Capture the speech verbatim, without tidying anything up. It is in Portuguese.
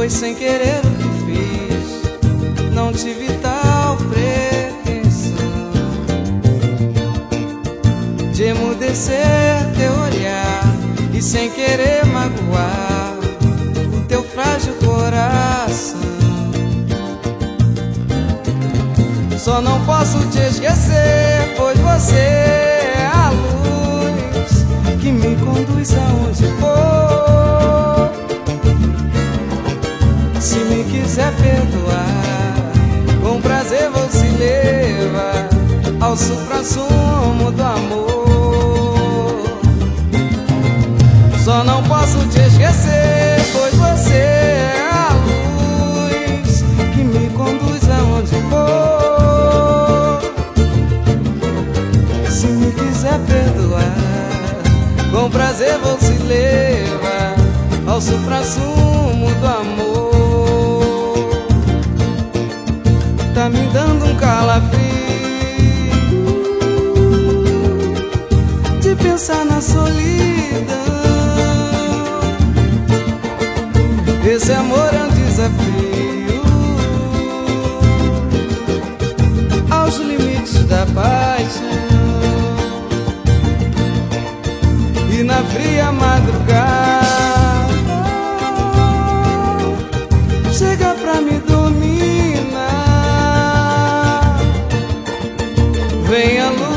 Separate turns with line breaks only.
Foi sem querer o que fiz, não tive tal pretensão de emudecer teu olhar e sem querer magoar o teu frágil coração. Só não posso te esquecer, pois você é a luz que me conduz aonde for. Se me quiser perdoar, com prazer vou se levar ao suprassumo do amor. Só não posso te esquecer, pois você é a luz que me conduz aonde for. Se me quiser perdoar, com prazer vou se levar ao suprassumo do amor. Tá me dando um calafrio de pensar na solidão. Esse amor é um desafio aos limites da paixão. E na fria madrugada chega pra me dominar. Vem a luz